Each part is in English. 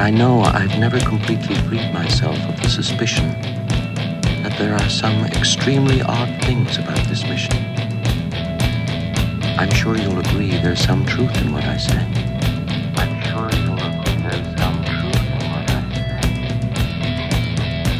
I know I've never completely freed myself of the suspicion that there are some extremely odd things about this mission. I'm sure you'll agree there's some truth in what I say. I'm sure you'll agree there's some truth in what I say.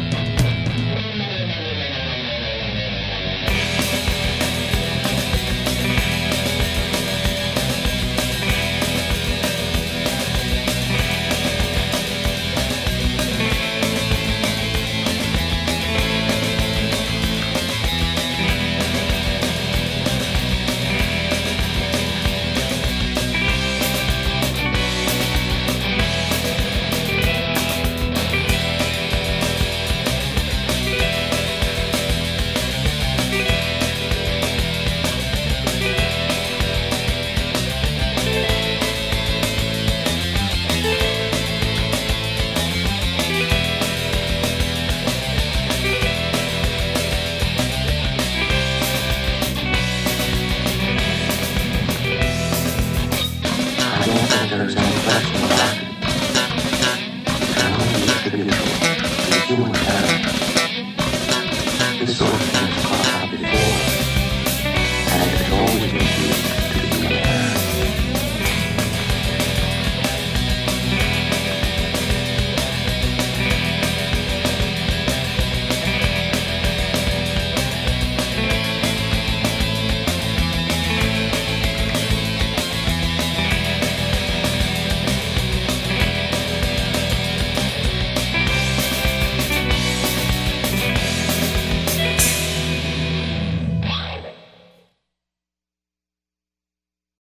There's any question about it. It's only attributable to the human character. This sort of